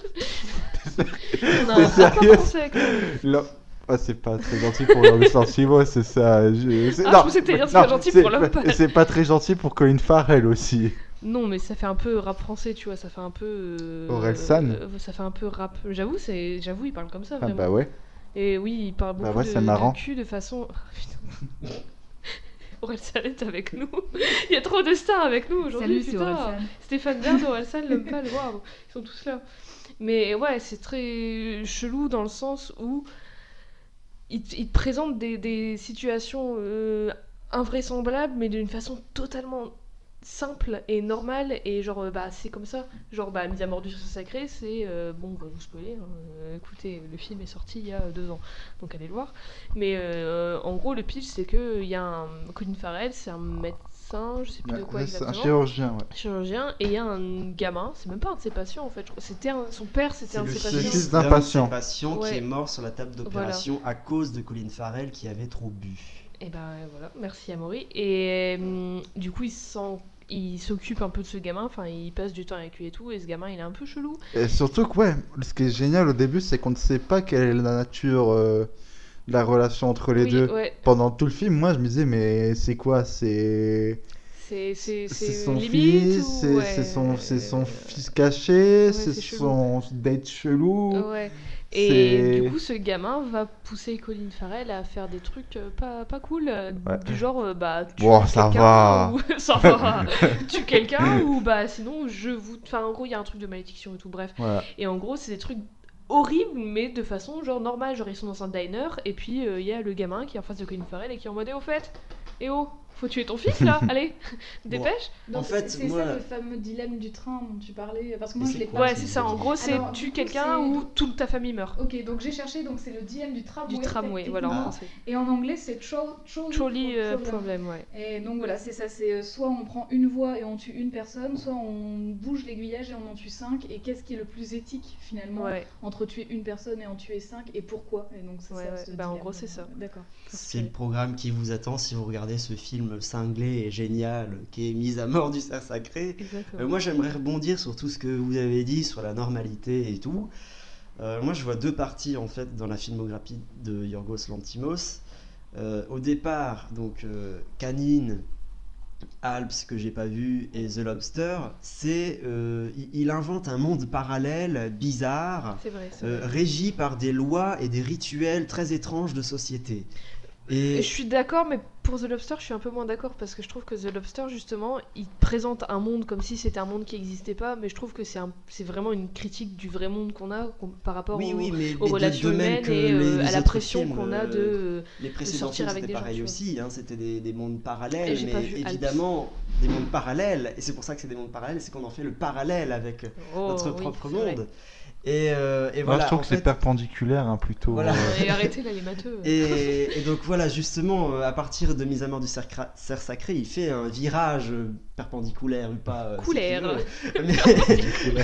On a T'es un sérieux? Français, quand même. L'homme- Ah, c'est pas très gentil pour l'homme Santimo, c'est ça. Je... c'est- Ah, je pensais que t'allais dire c'est non, pas gentil c'est pour l'homme pas- pâle. C'est pas très gentil pour Colin Farrell aussi. Non, mais ça fait un peu rap français, tu vois, ça fait un peu... euh, Orelsan. euh, ça fait un peu rap... J'avoue, c'est... J'avoue, il parle comme ça, Ah vraiment. bah ouais. Et oui, il parle beaucoup ouais, de, c'est marrant. de cul de façon... Putain. Orelsan est avec nous. Il y a trop de stars avec nous aujourd'hui, Salut, c'est putain. Orelsan. Stéphane Bern, Orelsan, l'homme pâle, waouh, ils sont tous là. Mais ouais, c'est très chelou dans le sens où il, te- il te présente des, des situations euh, invraisemblables, mais d'une façon totalement simple et normale, et genre, euh, bah, c'est comme ça. Genre, bah, Mise à mort du sacré, c'est... euh, bon, on va vous spoiler, hein, euh, écoutez, le film est sorti il y a deux ans, donc allez le voir. Mais euh, en gros, le pitch, c'est qu'il y a un... Colin Farrell, c'est un médecin, je sais plus de quoi Ouais, c'est un exactement. chirurgien, ouais. Chirurgien, et il y a un gamin, c'est même pas un de ses patients en fait, je crois- c'était un- son père, c'était C'est un de le ses fils patients. fils d'un d'un patient. de ses patients Ouais. qui est mort sur la table d'opération à cause de Colin Farrell qui avait trop bu. Et ben voilà, merci Amaury. Et hum, du coup, il s'en- il s'occupe un peu de ce gamin, enfin, il passe du temps avec lui et tout, et ce gamin, il est un peu chelou. Et surtout que, ouais, ce qui est génial au début, c'est qu'on ne sait pas quelle est la nature euh, de la relation entre les Oui, deux. ouais. Pendant tout le film, moi, je me disais, mais c'est quoi? C'est C'est c'est- c'est c'est son limite fils, ou- c'est ouais, c'est son, c'est son euh, fils caché, ouais, c'est c'est chelou. son date chelou. Ouais. C'est- Et du coup, ce gamin va pousser Colin Farrell à faire des trucs euh, pas, pas cool, euh, Ouais. du genre, euh, bah, tu Bon, ça quelqu'un, va. ou... ça va, tue quelqu'un, ou bah, sinon, je vous... Enfin, en gros, il y a un truc de malédiction et tout, bref. Voilà. Et en gros, c'est des trucs horribles, mais de façon, genre, normale. Genre, ils sont dans un diner, et puis, euh, il y a le gamin qui est en face de Colin Farrell, et qui est en mode, eh, au fait, eh oh, faut tuer ton fils, là, allez, dépêche. En Donc, fait, c'est moi- ça le fameux dilemme du train dont tu parlais, parce que Mais moi je c'est l'ai quoi pas. Ouais, c'est ça, en gros, c'est Alors, tue du coup, quelqu'un c'est- ou toute ta famille meurt. Ok, donc j'ai cherché, donc c'est le dilemme du tramway. Du tramway, techniquement. voilà, en Ah. français. Et en anglais, c'est tro- trolley Trolley euh, problem. problème, ouais. Et donc voilà, c'est ça, c'est euh, soit on prend une voie et on tue une personne, soit on bouge l'aiguillage et on en tue cinq. Et qu'est-ce qui est le plus éthique finalement Ouais. entre tuer une personne et en tuer cinq, et pourquoi? Et donc c'est Ouais, ça. ouais. ce Bah, en dilemme. gros, c'est ça. D'accord. C'est le programme qui vous attend si vous regardez ce film cinglé et génial qui est Mise à mort du cerf sacré. Exactement. Euh, moi j'aimerais rebondir sur tout ce que vous avez dit sur la normalité et tout. Euh, moi je vois deux parties en fait dans la filmographie de Yorgos Lanthimos. Euh, au départ, donc euh, Canine, Alps que j'ai pas vu et The Lobster, c'est euh, il, il invente un monde parallèle bizarre, C'est vrai, c'est euh, vrai. régi par des lois et des rituels très étranges de société. Et Et je suis d'accord, mais pour The Lobster, je suis un peu moins d'accord parce que je trouve que The Lobster, justement, il présente un monde comme si c'était un monde qui n'existait pas, mais je trouve que c'est un... c'est vraiment une critique du vrai monde qu'on a qu'on- par rapport oui, au- oui, mais, aux mais de- relations de même humaines que et euh, les- les à la autres pression films, qu'on a de, euh, euh, les de précédents sortir films avec c'était des gens. pareil tu vois. aussi, hein, c'était des, des mondes Et parallèles, j'ai pas mais vu Alps. évidemment des mondes parallèles, et c'est pour ça que c'est des mondes parallèles, c'est qu'on en fait le parallèle avec Oh, notre oui, propre c'est vrai. monde. Et, euh, et Moi, voilà, je trouve en que c'est fait- perpendiculaire, hein, plutôt. Voilà. euh. Et arrêtez là les matheux. Et, et donc voilà, justement, euh, à partir de Mise à mort du cerf, cra- cerf sacré, il fait un virage euh, perpendiculaire ou pas. euh, si tu Coulaire. veux. Mais-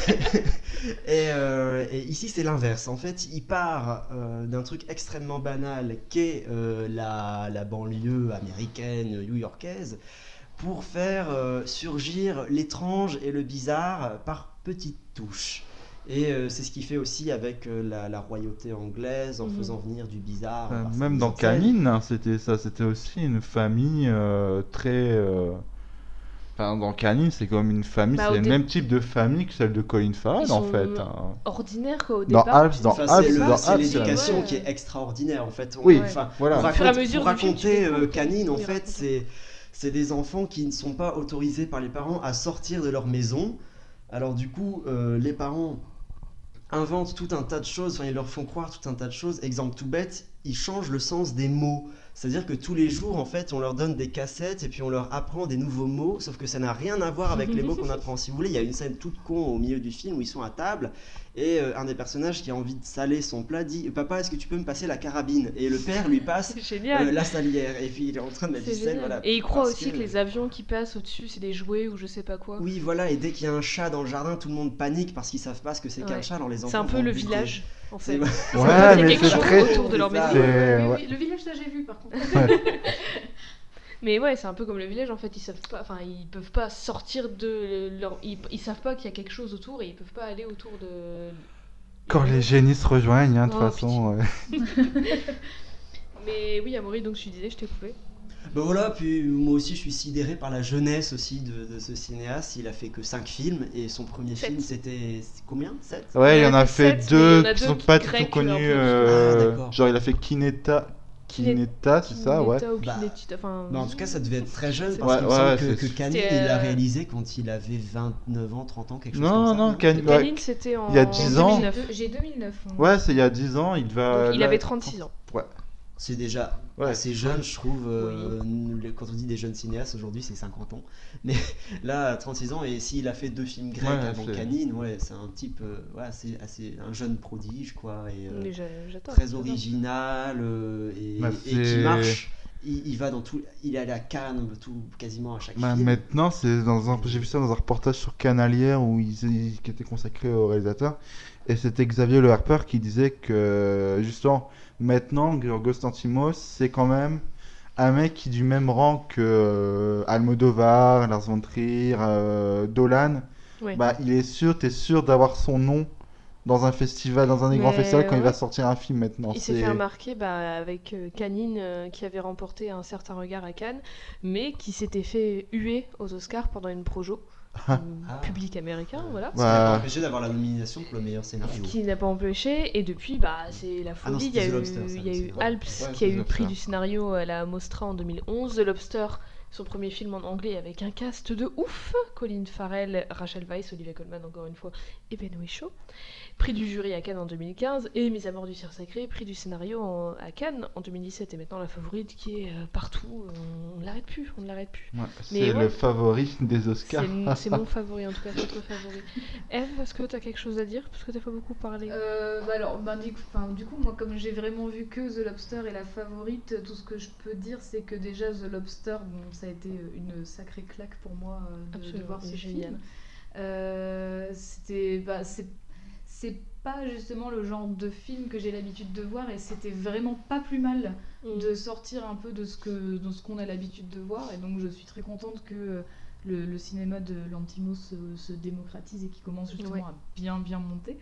et, euh, et ici, c'est l'inverse. En fait, il part euh, d'un truc extrêmement banal qu'est euh, la, la banlieue américaine, new-yorkaise, pour faire euh, surgir l'étrange et le bizarre par petites touches. Et euh, c'est ce qu'il fait aussi avec euh, la, la royauté anglaise en Mhm. faisant venir du bizarre. Euh, par sa même mise dans en scène. Canine, hein, c'était ça, c'était aussi une famille euh, très. euh, Enfin, dans Canine, c'est comme une famille, Bah, c'est au le dé- même type de famille que celle de Colin Farrell Ils en sont fait. hein. Ordinaire quoi au Dans départ. Alps, dans Enfin, Alps, c'est le- dans c'est Alps, l'éducation ouais. qui est extraordinaire en fait. On- Oui, enfin, voilà. Pour Au fur et à raconter, mesure pour du film, tu raconter, découvres euh, que- Canine, en il fait, raconte. c'est c'est des enfants qui ne sont pas autorisés par les parents à sortir de leur maison. Alors du coup, euh, les parents inventent tout un tas de choses, enfin, ils leur font croire tout un tas de choses. Exemple tout bête, ils changent le sens des mots. C'est-à-dire que tous les jours, en fait, on leur donne des cassettes et puis on leur apprend des nouveaux mots, sauf que ça n'a rien à voir avec les mots qu'on apprend. Si vous voulez, il y a une scène toute con au milieu du film où ils sont à table et euh, un des personnages qui a envie de saler son plat dit « Papa, est-ce que tu peux me passer la carabine ?» Et le père lui passe euh, la salière et puis il est en train de mettre du sel. Voilà, et il croit parce aussi que... que les avions qui passent au-dessus, c'est des jouets ou je sais pas quoi. Oui, voilà, et dès qu'il y a un chat dans le jardin, tout le monde panique parce qu'ils savent pas ce que c'est ouais. qu'un chat. Alors les enfants c'est un peu le buter. village. En fait. C'est... Ouais, mais c'est très... autour de leur maison. Oui, oui, oui, le village, ça j'ai vu par contre. Ouais. Mais ouais, c'est un peu comme le village en fait, ils savent pas, enfin ils peuvent pas sortir de leur, ils, ils savent pas qu'il y a quelque chose autour et ils peuvent pas aller autour de. Quand les génies se rejoignent, hein, de toute oh, façon. Ouais. Mais oui, Amaury, donc je disais, je t'ai coupé. Ben voilà, puis moi aussi je suis sidéré par la jeunesse aussi de, de ce cinéaste. Il a fait que cinq films et son premier sept. film c'était combien sept Ouais, il y en a fait sept, deux a qui deux sont qui pas du grecs, tout connus. Euh... Ah, genre il a fait Kineta. Kineta, c'est ça, ouais. Ou bah, Kinetita, enfin... bah en tout cas, ça devait être très jeune parce ouais, qu'il ouais, me ouais, semble que, que Canine, euh... il l'a réalisé quand il avait vingt-neuf ans, trente ans, quelque chose non, comme ça. Non, non, Can... Can... Canine, c'était en... il y a dix ans. deux mille neuf. J'ai deux mille neuf. Hein. Ouais, c'est il y a dix ans, il va... Donc, il là... avait trente-six ans. Ouais. C'est déjà ouais, assez jeune, je trouve. Euh, oui. Quand on dit des jeunes cinéastes, aujourd'hui, c'est cinquante ans. Mais là, trente-six ans, et s'il a fait deux films grecs ouais, avant c'est... Canine, ouais, c'est un type, euh, ouais, assez, assez, un jeune prodige, quoi. Et, euh, j'a, très original, euh, et, bah, et qui marche. Il, il va dans tout, il est allé à Cannes, tout, quasiment à chaque bah, film. Maintenant, c'est dans un, j'ai vu ça dans un reportage sur Canal hier, où il, il, qui était consacré au réalisateur. Et c'était Xavier Le Harper qui disait que, justement, maintenant, Yorgos Lanthimos, c'est quand même un mec qui est du même rang que euh, Almodovar, Lars von Trier, euh, Dolan. Oui. Bah, il est sûr, t'es sûr d'avoir son nom dans un festival, dans un des grands festivals, quand ouais. il va sortir un film maintenant. Il c'est... s'est fait remarquer bah, avec euh, Canine, euh, qui avait remporté Un certain regard à Cannes, mais qui s'était fait huer aux Oscars pendant une projo. Ah. Public américain, voilà. Ce qui n'a pas empêché d'avoir la nomination pour le meilleur scénario. Ce qui n'a pas empêché, et depuis, bah, c'est la folie. Ah non, il y a eu, Lobster, ça, il y a eu Alps ouais, qui a eu le prix du scénario à la Mostra en deux mille onze, The Lobster, son premier film en anglais avec un cast de ouf, Colin Farrell, Rachel Weisz, Olivia Colman encore une fois, et Ben Whishaw. Prix du jury à Cannes en deux mille quinze et Mise à mort du Cire Sacré, prix du scénario en, à Cannes en deux mille dix-sept et maintenant La Favorite qui est euh, partout, on ne l'arrête plus, on ne l'arrête plus. Ouais, c'est Mais, le ouais, favori des Oscars. C'est, c'est mon favori en tout cas, c'est notre favori. Eve, est-ce que tu as quelque chose à dire parce que tu n'as pas beaucoup parlé euh, bah alors, bah, du, coup, du coup, moi comme j'ai vraiment vu que The Lobster et La Favorite, tout ce que je peux dire c'est que déjà The Lobster, bon, ça a été une sacrée claque pour moi euh, de, de voir ce film. Euh, c'était, bah, c'est c'est pas justement le genre de film que j'ai l'habitude de voir et c'était vraiment pas plus mal mmh. de sortir un peu de ce, que, de ce qu'on a l'habitude de voir et donc je suis très contente que le, le cinéma de Lanthimos se, se démocratise et qu'il commence justement ouais. à bien bien monter.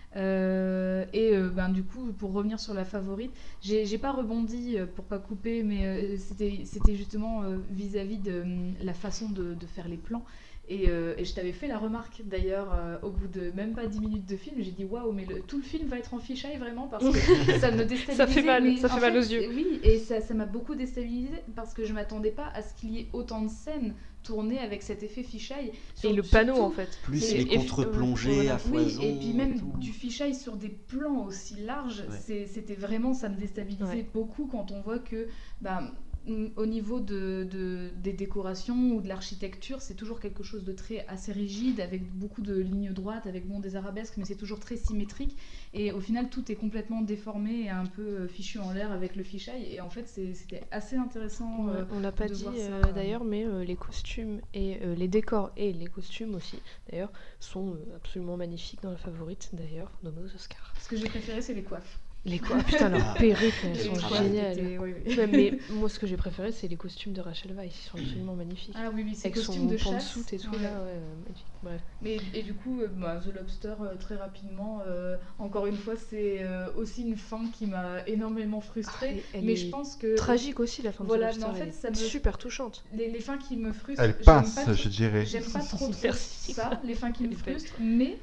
Euh, et euh, ben, du coup pour revenir sur La Favorite, j'ai, j'ai pas rebondi euh, pour pas couper mais euh, c'était, c'était justement euh, vis-à-vis de euh, la façon de, de faire les plans. Et, euh, et je t'avais fait la remarque d'ailleurs euh, au bout de même pas dix minutes de film, j'ai dit waouh, mais le, tout le film va être en fisheye vraiment parce que ça me déstabilisait. Ça fait mal, mais ça fait mal fait, aux yeux. Oui, et ça, ça m'a beaucoup déstabilisée parce que je m'attendais pas à ce qu'il y ait autant de scènes tournées avec cet effet fisheye. Et le panneau en fait. Plus les contre-plongées à foison. Oui, et puis même du fisheye sur des plans aussi larges, ouais. c'est, c'était vraiment, ça me déstabilisait ouais. beaucoup quand on voit que. Bah, au niveau de, de, des décorations ou de l'architecture, c'est toujours quelque chose de très assez rigide, avec beaucoup de lignes droites, avec bon, des arabesques, mais c'est toujours très symétrique. Et au final, tout est complètement déformé et un peu fichu en l'air avec le fisheye. Et en fait, c'est, c'était assez intéressant. Euh, On l'a pas de dit voir euh, ça. d'ailleurs, mais euh, les costumes et euh, les décors et les costumes aussi, d'ailleurs, sont euh, absolument magnifiques dans La Favorite, d'ailleurs, nommés aux Oscars. Ce que j'ai préféré, c'est les coiffes. Les coiffes, putain, leurs perruques, elles sont géniales. Étaient, oui, oui. Ouais, mais moi, ce que j'ai préféré, c'est les costumes de Rachel Weisz, ils sont absolument magnifiques. Ah oui, oui, c'est avec costumes de chasse. Avec son et tout, ouais. là, ouais, magique. Bref. Mais, et du coup, euh, bah, The Lobster, euh, très rapidement, euh, encore une fois, c'est euh, aussi une fin qui m'a énormément frustrée. Ah, mais je pense que... Tragique aussi, la fin de voilà, The Lobster, mais en fait, elle ça est me... super touchante. Les, les fins qui me frustrent... Elle pince, pas trop, je dirais. J'aime pas trop, trop ça, les fins qui me frustrent, mais...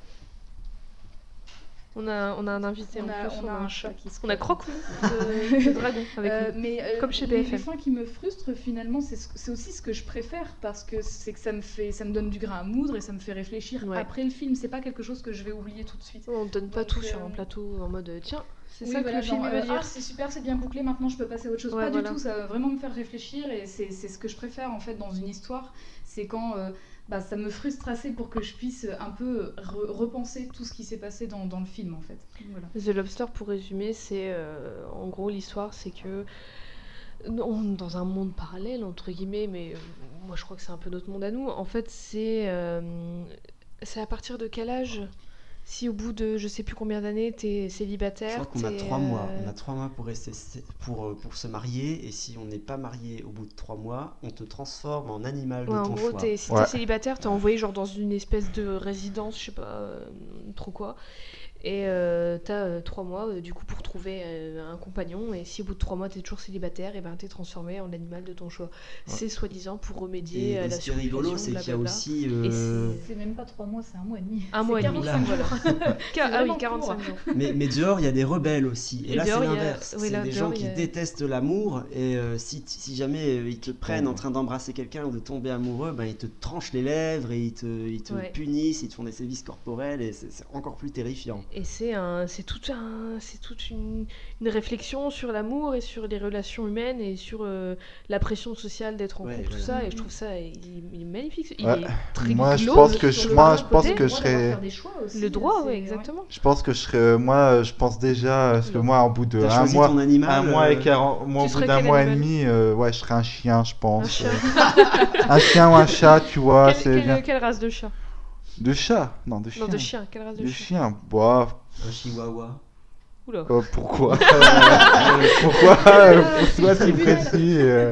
On a, on a un invité on en a, plus, on, on a a un chat. On a Croc de, de dragon avec euh, nous, mais, euh, comme chez B F M. Les fins qui me frustrent finalement, c'est, c'est aussi ce que je préfère parce que c'est que ça me fait, ça me donne du grain à moudre et ça me fait réfléchir ouais. après le film. C'est pas quelque chose que je vais oublier tout de suite. On ne donne pas Donc, tout euh... sur un plateau en mode tiens, C'est Oui, ça voilà, que le film genre, veut euh, dire. Ah, c'est super, c'est bien bouclé, maintenant je peux passer à autre chose. Ouais, pas voilà. du tout, ça va vraiment me faire réfléchir et c'est c'est ce que je préfère en fait dans une histoire. C'est quand euh, bah, ça me frustre assez pour que je puisse un peu re- repenser tout ce qui s'est passé dans, dans le film en fait. Voilà. The Lobster, pour résumer, c'est euh, en gros l'histoire, c'est que on- dans un monde parallèle entre guillemets, mais euh, moi je crois que c'est un peu notre monde à nous. En fait, c'est euh, c'est à partir de quel âge? Si au bout de je sais plus combien d'années t'es célibataire, Je crois qu'on a t'es, trois mois. euh, On a trois mois pour, rester, pour, euh, pour se marier. Et si on n'est pas marié au bout de trois mois, on te transforme en animal Ouais, de en ton gros, choix. t'es- si Ouais. t'es célibataire, t'es envoyé genre dans une espèce de résidence, je sais pas euh, trop quoi. Et euh, t'as euh, trois mois euh, du coup pour trouver euh, un compagnon. Et si au bout de trois mois t'es toujours célibataire, et ben t'es transformé en animal de ton choix. C'est soi-disant pour remédier Et, à et la ce qui est rigolo, surpopulation, c'est qu'il y a blablabla. aussi. Et euh, c'est- C'est même pas trois mois, c'est un mois et demi. Un C'est mois et demi, quarante-cinq voilà. jours. Qua- C'est ah oui, vraiment quarante-cinq court. jours. mais, mais dehors, il y a des rebelles aussi. Et, Et là, c'est dehors, il y a- l'inverse. oui, C'est là, des dehors, gens il qui y a- détestent l'amour. Et euh, si, si jamais euh, ils te prennent Oh. en train d'embrasser quelqu'un ou de tomber amoureux, ben, ils te tranchent les lèvres et ils te, ils te Ouais. punissent, ils te font des sévices corporels. Et c'est c'est encore plus terrifiant. Et c'est un, c'est tout un, c'est toute une, une réflexion sur l'amour et sur les relations humaines et sur euh, la pression sociale d'être en Ouais, couple, tout voilà. ça. Et je trouve ça, il, il est magnifique. Il Ouais. est très Moi, je glauque pense que sur je- le moi, bon je pense côté. que je serais- Le droit, ouais, exactement. Je pense que je serais. euh, Moi, euh, je pense déjà. Parce que moi, au bout de T'as un choisi mois. ton animal, un mois et euh, quarante. Moi, Tu au bout serais d'un quel mois et animal demi, euh, ouais, je serais un chien, je pense. Un chien. Euh, un chien ou un chat, tu vois, Quelle- c'est quelle- bien. quelle race de chien? De chat? Non, de chien. Non, de chien. Quelle race de, De chien? chien. Bah. Un chihuahua. Oula. euh, pourquoi Euh, Pourquoi euh, Pourquoi si précis euh,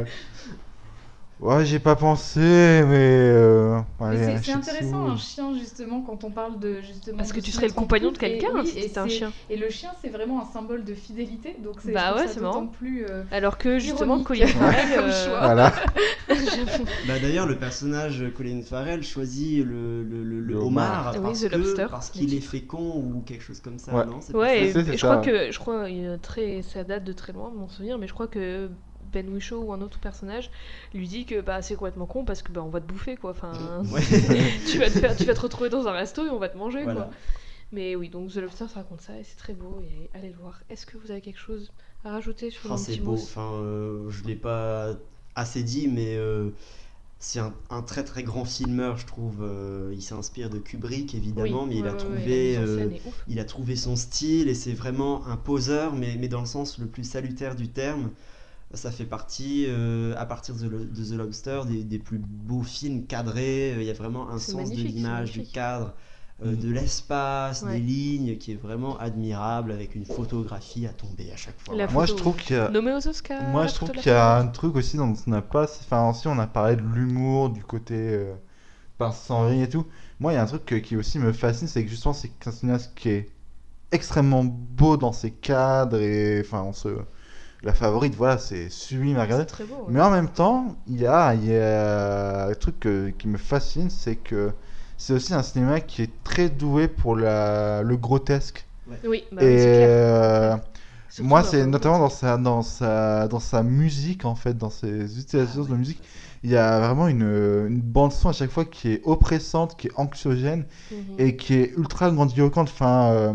Ouais, j'ai pas pensé, mais. euh, Mais allez, c'est- un c'est shih intéressant tzu. un chien justement quand on parle de justement. Parce de que tu se serais le mettre en compagnon de couple, et- quelqu'un oui, si et c'était un c'est- chien. Et le chien c'est vraiment un symbole de fidélité donc c'est. Bah je trouve ouais, ça c'est d'autant marrant. plus. euh, Alors que justement, ironique Colin Farrell, comme euh, choix. Voilà. j'avoue. Bah d'ailleurs, le personnage Colin Farrell choisit le, le, le, le Le homard homard. Oui, parce The que- Lobster, parce qu'il est fécond ou quelque chose comme ça, Ouais. non C'est pas Ouais, ça et, C'est- c'est et je ça, crois ouais. que je crois euh, très ça date de très loin mon souvenir, mais je crois que Ben Whishaw ou un autre personnage lui dit que bah c'est complètement con parce que bah on va te bouffer quoi. Enfin, Ouais. tu vas te faire, tu vas te retrouver dans un resto et on va te manger Voilà. quoi. Mais oui, donc The Lobster ça raconte ça et c'est très beau et allez le voir. Est-ce que vous avez quelque chose à rajouter sur Ah, c'est beau. Lantimos? Enfin, euh, je l'ai pas assez dit, mais euh, c'est un, un très très grand filmeur, je trouve. Euh, il s'inspire de Kubrick évidemment, Oui, mais il ouais, a ouais, trouvé, ouais, la mise en euh, scène est ouf. il a trouvé son style et c'est vraiment un poseur, mais, mais dans le sens le plus salutaire du terme. Ça fait partie, euh, à partir de, le- de The Lobster, des, des plus beaux films cadrés. Euh, Il y a vraiment un C'est sens de magnifique, c'est l'image, du magnifique. cadre, euh, de l'espace, Ouais. des lignes, qui est vraiment admirable, avec une photographie à tomber à chaque fois. La Moi, je photo, trouve qu'il y a. Nommé aux Oscars. Moi, la je trouve photo de qu'il y la a photo. un truc aussi dont on n'a pas. Enfin, aussi, on a parlé de l'humour, du côté euh, pince sans rire et tout. Moi, il y a un truc que- qui aussi me fascine, c'est que justement, c'est que c'est un cinéaste qui est extrêmement beau dans ses cadres et. Enfin, on se. La Favorite, voilà, c'est sublime à regarder. C'est très beau, ouais. Mais en même temps, il y a, il y a un truc que- qui me fascine, c'est que c'est aussi un cinéma qui est très doué pour la, le grotesque. Oui, bah et oui, c'est clair. euh, Surtout moi, dans c'est le notamment dans sa, dans, sa, dans sa musique, en fait, dans ses utilisations de musique. Il y a vraiment une, une bande-son à chaque fois qui est oppressante, qui est anxiogène Mhm. et qui est ultra grandiloquente. Enfin, euh,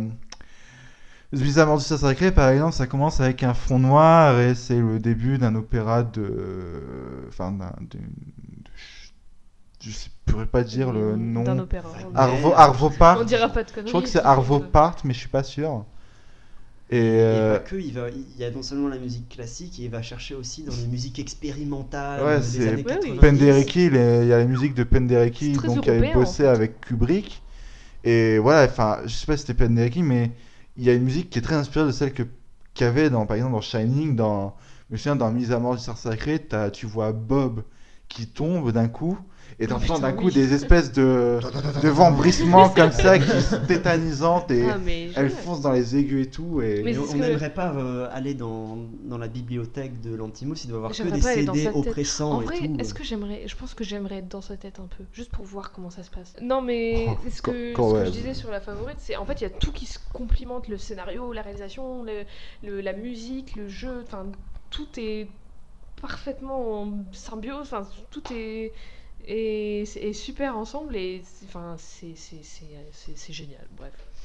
The Bizarre du Sacré, par exemple, ça commence avec un fond noir et c'est le début d'un opéra de. Enfin, d'un. de- de- Je ne pourrais pas dire le nom. D'un opéra. Arvo, Arvo Part. On dira pas de conneries. Je crois que c'est c'est Arvo sûr. Part, mais je suis pas sûr. Et. Et euh, pas que, il, va, il y a non seulement la musique classique, il va chercher aussi dans les musiques expérimentales Ouais, euh, des c'est années quatre-vingt-dix. Penderecki, les- il y a la musique de Penderecki, C'est très donc qui avait européen, bossé en fait. avec Kubrick. Et voilà, enfin, je sais pas si c'était Penderecki, mais il y a une musique qui est très inspirée de celle que qu'il y avait dans, par exemple, dans Shining, dans, je me souviens, dans Mise à mort du cerf sacré, t'as- tu vois Bob qui tombe d'un coup, et t'entends putain, d'un coup oui. des espèces de, de vembrissements comme ça, qui sont tétanisantes, et Ah, mais elles génial. foncent dans les aigus et tout. Et... Mais Mais c'est on ce que- n'aimerait pas euh, aller dans, dans la bibliothèque de l'Antimos, il doit y avoir que J'aimerais des pas aller dans C D sa tête. oppressants En et vrai, tout. est-ce que j'aimerais Je pense que j'aimerais être dans sa tête un peu, juste pour voir comment ça se passe. Non, mais Oh, c'est ce quand- que, quand ce que ouais. je disais sur La Favorite, c'est en fait il y a tout qui se complimente, le scénario, la réalisation, le, le- la musique, le jeu, enfin tout est parfaitement en symbiose, enfin tout est est, est super ensemble et c'est- enfin c'est c'est c'est c'est- c'est génial. Bref.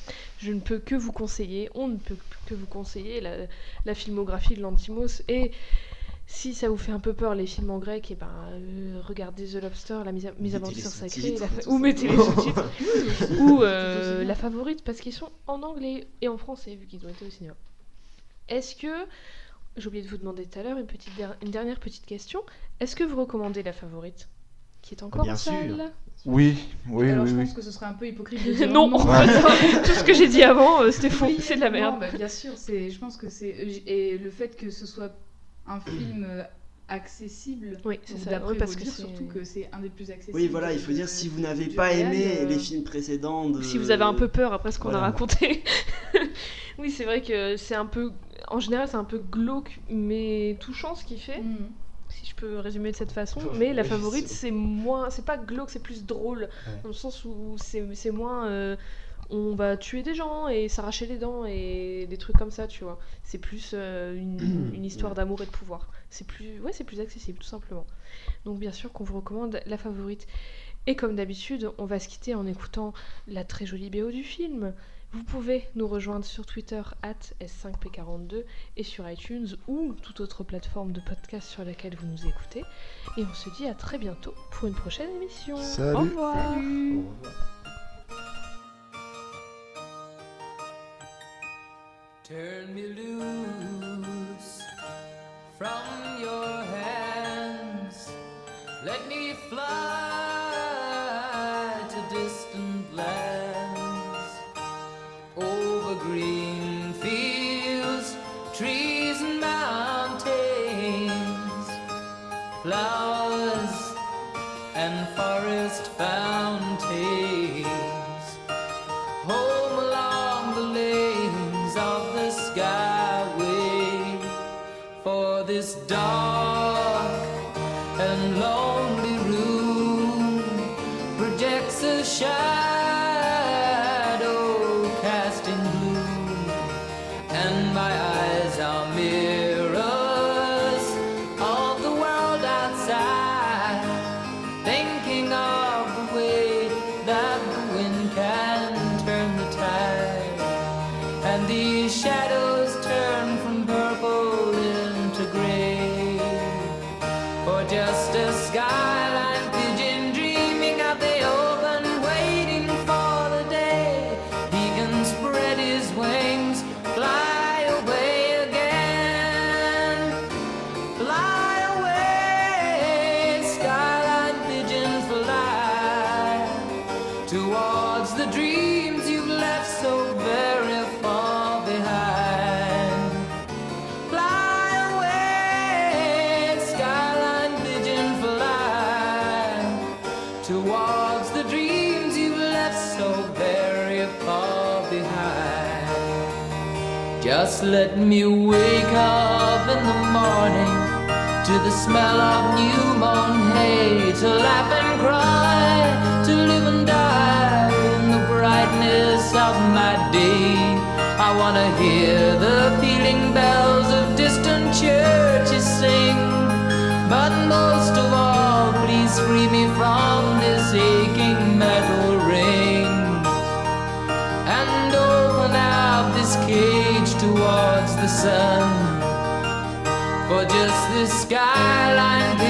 Je ne peux que vous conseiller, on ne peut que vous conseiller la, la filmographie de Lanthimos. Et si ça vous fait un peu peur les films en grec, et ben euh, regardez The Lobster, la mise, mise aventure sacrée, la, ou mettez les sous-titres, ou euh, La Favorite, parce qu'ils sont en anglais et en français vu qu'ils ont été au cinéma. Est-ce que, j'ai oublié de vous demander tout à l'heure une, petite der- une dernière petite question, est-ce que vous recommandez La Favorite, qui est encore Bien en sûr. salle? Oui, oui, Alors oui, je oui. pense que ce serait un peu hypocrite de dire Non, non. Ouais. tout ce que j'ai dit avant, euh, c'était faux, Oui, c'est de la merde. non, bah, bien sûr, c'est, je pense que c'est et le fait que ce soit un film euh, accessible. Oui, c'est donc ça. D'après Oui, parce vous que dire c'est- surtout que c'est un des plus accessibles. Oui, voilà, il faut de- dire si vous n'avez du pas réal, aimé euh, les films précédents. De... Si vous avez un peu peur après ce qu'on Voilà. a raconté. Oui, c'est vrai que c'est un peu. En général, c'est un peu glauque, mais touchant ce qu'il fait. Mm. Si je peux résumer de cette façon. Mais La Oui, Favorite, c'est- c'est moins. C'est pas glauque, c'est plus drôle. Ouais. Dans le sens où c'est, c'est moins. euh, on va tuer des gens et s'arracher les dents et des trucs comme ça, tu vois. C'est plus euh, une, une histoire d'amour et de pouvoir. C'est plus, ouais, c'est plus accessible, tout simplement. Donc bien sûr qu'on vous recommande La Favorite. Et comme d'habitude, on va se quitter en écoutant la très jolie B O du film. Vous pouvez nous rejoindre sur Twitter arobase S cinq P quarante-deux et sur iTunes ou toute autre plateforme de podcast sur laquelle vous nous écoutez. Et on se dit à très bientôt pour une prochaine émission. Salut. Au revoir. Salut. Turn me loose from your hands. Let me fly to distant lands, over green fields, trees and mountains, flowers and forest fountains. Home along the lanes of the skyway, for this dark and lonely room projects a shadow casting gloom, and my eyes are mirrors of the world outside, thinking of the way that the wind can turn the tide, and these shadows turn from purple into gray, for just a skyline pigeon dreaming of the open, waiting for the day he can spread his wings, fly away again, fly away, skyline pigeon, fly towards the dreams you've left so very far behind. Fly away, skyline pigeon, fly towards the dreams you've left so very far behind. Just let me wake up in the morning to the smell of new mown hay, to laugh and cry, to live and die in the brightness of my day. I wanna hear the pealing bells of distant churches sing, but most of all, please free me from this aching metal ring, and open up this cage towards the sun, for just this skyline